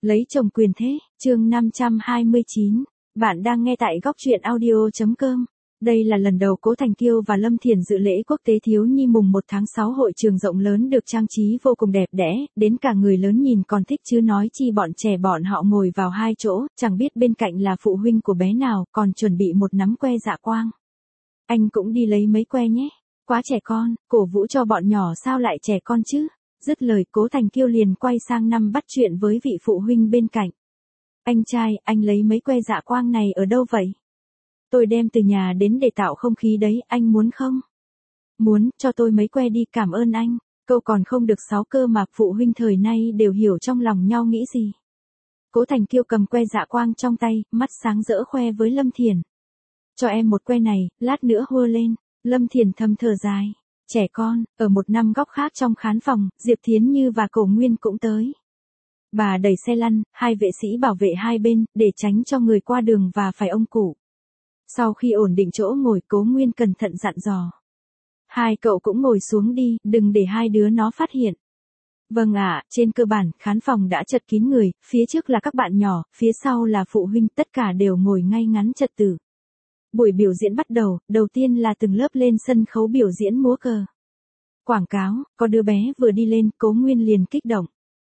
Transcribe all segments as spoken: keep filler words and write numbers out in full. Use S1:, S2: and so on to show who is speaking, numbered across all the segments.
S1: Lấy chồng quyền thế, chương năm trăm hai mươi chín. Bạn đang nghe tại góc truyện audio chấm com. Đây là lần đầu Cố Thành Kiêu và Lâm Thiền dự lễ quốc tế thiếu nhi mùng một tháng sáu, hội trường rộng lớn được trang trí vô cùng đẹp đẽ, đến cả người lớn nhìn còn thích chứ nói chi bọn trẻ. Bọn họ ngồi vào hai chỗ, chẳng biết bên cạnh là phụ huynh của bé nào, còn chuẩn bị một nắm que dạ quang. Anh cũng đi lấy mấy que nhé, quá trẻ con, cổ vũ cho bọn nhỏ. Sao lại trẻ con chứ? Dứt lời, Cố Thành Kiêu liền quay sang năm bắt chuyện với vị phụ huynh bên cạnh. Anh trai, anh lấy mấy que dạ quang này ở đâu vậy? Tôi đem từ nhà đến để tạo không khí đấy, anh muốn không? Muốn, cho tôi mấy que đi, cảm ơn anh. Câu còn không được sáu cơ mà, phụ huynh thời nay đều hiểu trong lòng nhau nghĩ gì. Cố Thành Kiêu cầm que dạ quang trong tay, mắt sáng rỡ khoe với Lâm Thiền. Cho em một que này, lát nữa hua lên. Lâm Thiền thầm thở dài. Trẻ con. Ở một năm góc khác trong khán phòng, Diệp Thiến Như và Cổ Nguyên cũng tới. Bà đẩy xe lăn, hai vệ sĩ bảo vệ hai bên, để tránh cho người qua đường và phải ông cụ. Sau khi ổn định chỗ ngồi, Cố Nguyên cẩn thận dặn dò. Hai cậu cũng ngồi xuống đi, đừng để hai đứa nó phát hiện. Vâng ạ. Trên cơ bản, khán phòng đã chật kín người, phía trước là các bạn nhỏ, phía sau là phụ huynh, tất cả đều ngồi ngay ngắn trật tự. Buổi biểu diễn bắt đầu, đầu tiên là từng lớp lên sân khấu biểu diễn múa cờ. Quảng cáo, có đứa bé vừa đi lên, Cố Nguyên liền kích động.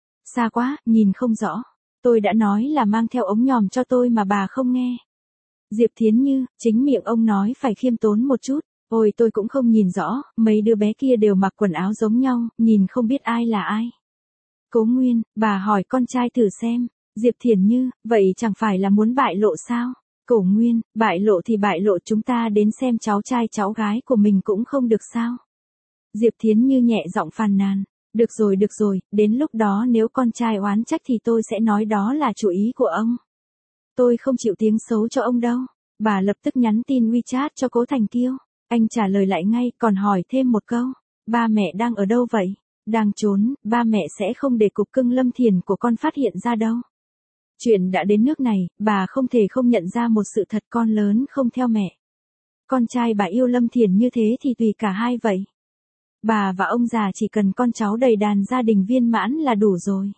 S1: Xa quá, nhìn không rõ. Tôi đã nói là mang theo ống nhòm cho tôi mà bà không nghe. Diệp Thiến Như, chính miệng ông nói phải khiêm tốn một chút. Ôi tôi cũng không nhìn rõ, mấy đứa bé kia đều mặc quần áo giống nhau, nhìn không biết ai là ai. Cố Nguyên, bà hỏi con trai thử xem. Diệp Thiền Như, vậy chẳng phải là muốn bại lộ sao? Cổ Nguyên, bại lộ thì bại lộ, chúng ta đến xem cháu trai cháu gái của mình cũng không được sao? Diệp Thiến Như nhẹ giọng phàn nàn. Được rồi được rồi, đến lúc đó nếu con trai oán trách thì tôi sẽ nói đó là chủ ý của ông. Tôi không chịu tiếng xấu cho ông đâu. Bà lập tức nhắn tin WeChat cho Cố Thành Kiêu. Anh trả lời lại ngay, còn hỏi thêm một câu. Ba mẹ đang ở đâu vậy? Đang trốn, ba mẹ sẽ không để cục cưng Lâm Thiền của con phát hiện ra đâu. Chuyện đã đến nước này, bà không thể không nhận ra một sự thật, con lớn không theo mẹ. Con trai bà yêu Lâm Thiền như thế thì tùy cả hai vậy. Bà và ông già chỉ cần con cháu đầy đàn, gia đình viên mãn là đủ rồi.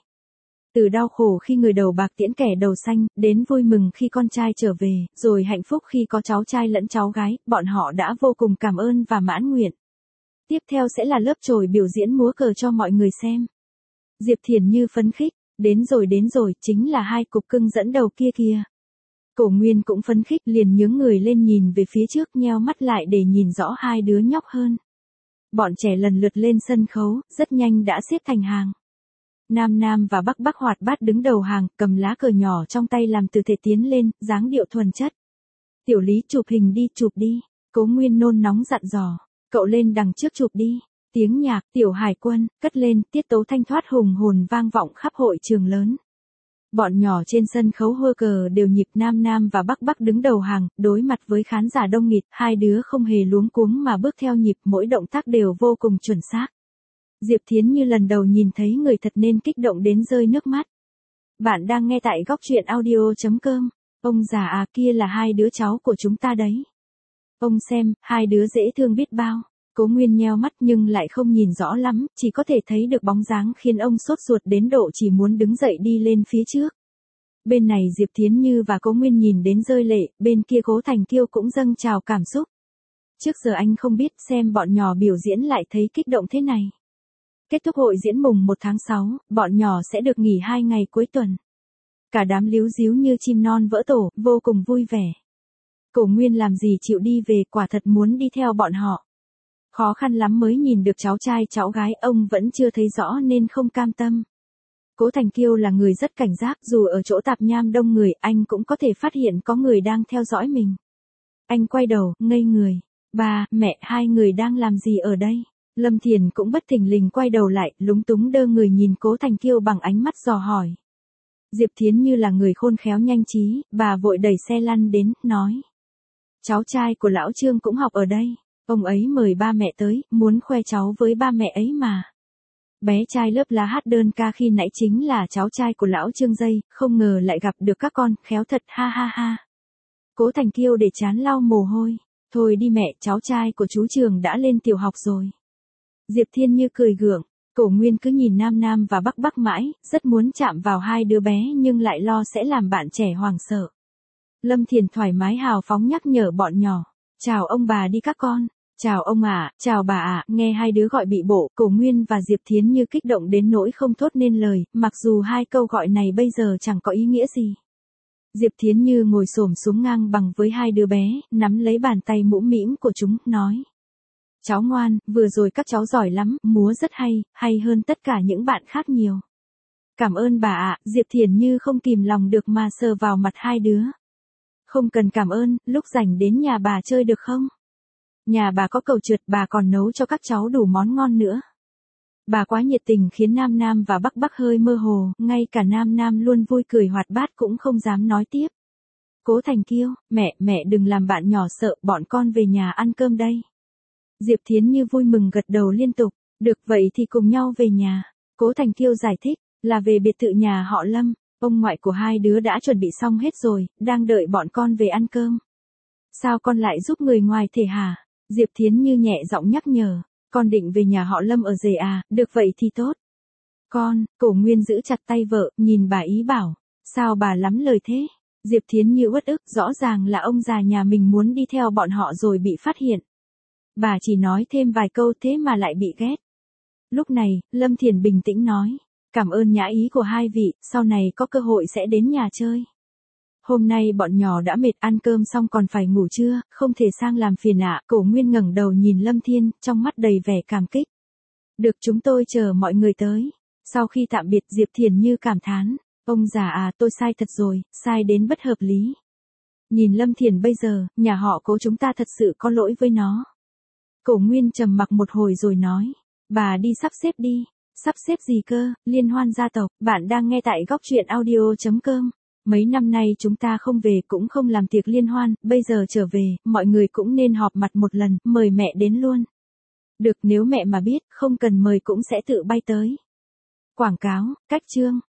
S1: Từ đau khổ khi người đầu bạc tiễn kẻ đầu xanh, đến vui mừng khi con trai trở về, rồi hạnh phúc khi có cháu trai lẫn cháu gái, bọn họ đã vô cùng cảm ơn và mãn nguyện. Tiếp theo sẽ là lớp chồi biểu diễn múa cờ cho mọi người xem. Diệp Thiền Như phấn khích. Đến rồi đến rồi, chính là hai cục cưng dẫn đầu kia kìa. Cổ Nguyên cũng phấn khích, liền nhướng người lên nhìn về phía trước, nheo mắt lại để nhìn rõ hai đứa nhóc hơn. Bọn trẻ lần lượt lên sân khấu, rất nhanh đã xếp thành hàng. Nam Nam và Bắc Bắc hoạt bát đứng đầu hàng, cầm lá cờ nhỏ trong tay làm từ thể tiến lên, dáng điệu thuần chất. Tiểu Lý, chụp hình đi, chụp đi. Cố Nguyên nôn nóng dặn dò. Cậu lên đằng trước chụp đi. Tiếng nhạc Tiểu Hải Quân cất lên, tiết tấu thanh thoát hùng hồn vang vọng khắp hội trường lớn. Bọn nhỏ trên sân khấu hô cờ đều nhịp. Nam Nam và Bắc Bắc đứng đầu hàng, đối mặt với khán giả đông nghịt, hai đứa không hề luống cuống mà bước theo nhịp, mỗi động tác đều vô cùng chuẩn xác. Diệp Thiến Như lần đầu nhìn thấy người thật nên kích động đến rơi nước mắt. Bạn đang nghe tại góc truyện audio chấm com. Ông già à, kia là hai đứa cháu của chúng ta đấy. Ông xem, hai đứa dễ thương biết bao. Cố Nguyên nheo mắt nhưng lại không nhìn rõ lắm, chỉ có thể thấy được bóng dáng khiến ông sốt ruột đến độ chỉ muốn đứng dậy đi lên phía trước. Bên này Diệp Thiến Như và Cố Nguyên nhìn đến rơi lệ, bên kia Cố Thành Kiêu cũng dâng trào cảm xúc. Trước giờ anh không biết xem bọn nhỏ biểu diễn lại thấy kích động thế này. Kết thúc hội diễn mùng một tháng sáu, bọn nhỏ sẽ được nghỉ hai ngày cuối tuần. Cả đám líu ríu như chim non vỡ tổ, vô cùng vui vẻ. Cổ Nguyên làm gì chịu đi về, quả thật muốn đi theo bọn họ. Khó khăn lắm mới nhìn được cháu trai cháu gái, ông vẫn chưa thấy rõ nên không cam tâm. Cố Thành Kiêu là người rất cảnh giác, dù ở chỗ tạp nham đông người, anh cũng có thể phát hiện có người đang theo dõi mình. Anh quay đầu, ngây người. Ba, mẹ, hai người đang làm gì ở đây? Lâm Thiền cũng bất thình lình quay đầu lại, lúng túng đơ người nhìn Cố Thành Kiêu bằng ánh mắt dò hỏi. Diệp Thiến Như là người khôn khéo nhanh trí, bà vội đẩy xe lăn đến, nói. Cháu trai của lão Trương cũng học ở đây. Ông ấy mời ba mẹ tới, muốn khoe cháu với ba mẹ ấy mà. Bé trai lớp lá hát đơn ca khi nãy chính là cháu trai của lão Trương dây, không ngờ lại gặp được các con, khéo thật, ha ha ha. Cố Thành Kiêu để chán lau mồ hôi. Thôi đi mẹ, cháu trai của chú Trường đã lên tiểu học rồi. Diệp Thiên Như cười gượng. Cổ Nguyên cứ nhìn Nam Nam và Bắc Bắc mãi, rất muốn chạm vào hai đứa bé nhưng lại lo sẽ làm bạn trẻ hoảng sợ. Lâm Thiền thoải mái hào phóng nhắc nhở bọn nhỏ. Chào ông bà đi các con. Chào ông ạ, chào bà ạ, nghe hai đứa gọi bị bộ, Cổ Nguyên và Diệp Thiến Như kích động đến nỗi không thốt nên lời, mặc dù hai câu gọi này bây giờ chẳng có ý nghĩa gì. Diệp Thiến Như ngồi xổm xuống ngang bằng với hai đứa bé, nắm lấy bàn tay mũm mĩm của chúng, nói. Cháu ngoan, vừa rồi các cháu giỏi lắm, múa rất hay, hay hơn tất cả những bạn khác nhiều. Cảm ơn bà ạ, Diệp Thiến Như không kìm lòng được mà sờ vào mặt hai đứa. Không cần cảm ơn, lúc rảnh đến nhà bà chơi được không? Nhà bà có cầu trượt, bà còn nấu cho các cháu đủ món ngon nữa. Bà quá nhiệt tình khiến Nam Nam và Bắc Bắc hơi mơ hồ, ngay cả Nam Nam luôn vui cười hoạt bát cũng không dám nói tiếp. Cố Thành Kiêu, mẹ, mẹ đừng làm bạn nhỏ sợ, bọn con về nhà ăn cơm đây. Diệp Thiến Như vui mừng gật đầu liên tục, được vậy thì cùng nhau về nhà. Cố Thành Kiêu giải thích, là về biệt thự nhà họ Lâm, ông ngoại của hai đứa đã chuẩn bị xong hết rồi, đang đợi bọn con về ăn cơm. Sao con lại giúp người ngoài thể hả? Diệp Thiến Như nhẹ giọng nhắc nhở, con định về nhà họ Lâm ở rể à, được vậy thì tốt. Con, Cổ Nguyên giữ chặt tay vợ, nhìn bà ý bảo, sao bà lắm lời thế? Diệp Thiến Như uất ức, rõ ràng là ông già nhà mình muốn đi theo bọn họ rồi bị phát hiện. Bà chỉ nói thêm vài câu thế mà lại bị ghét. Lúc này, Lâm Thiền bình tĩnh nói, cảm ơn nhã ý của hai vị, sau này có cơ hội sẽ đến nhà chơi. Hôm nay bọn nhỏ đã mệt, ăn cơm xong còn phải ngủ trưa, không thể sang làm phiền ạ. Cổ Nguyên ngẩng đầu nhìn Lâm Thiên, trong mắt đầy vẻ cảm kích. Được, chúng tôi chờ mọi người tới. Sau khi tạm biệt, Diệp Thiền Như cảm thán, ông già à, tôi sai thật rồi, sai đến bất hợp lý. Nhìn Lâm Thiền bây giờ, nhà họ Cố chúng ta thật sự có lỗi với nó. Cổ Nguyên trầm mặc một hồi rồi nói, bà đi sắp xếp đi. Sắp xếp gì cơ? Liên hoan gia tộc, bạn đang nghe tại góc truyện audio chấm com. Mấy năm nay chúng ta không về cũng không làm tiệc liên hoan, bây giờ trở về, mọi người cũng nên họp mặt một lần, mời mẹ đến luôn. Được, nếu mẹ mà biết, không cần mời cũng sẽ tự bay tới. Quảng cáo, cách chương.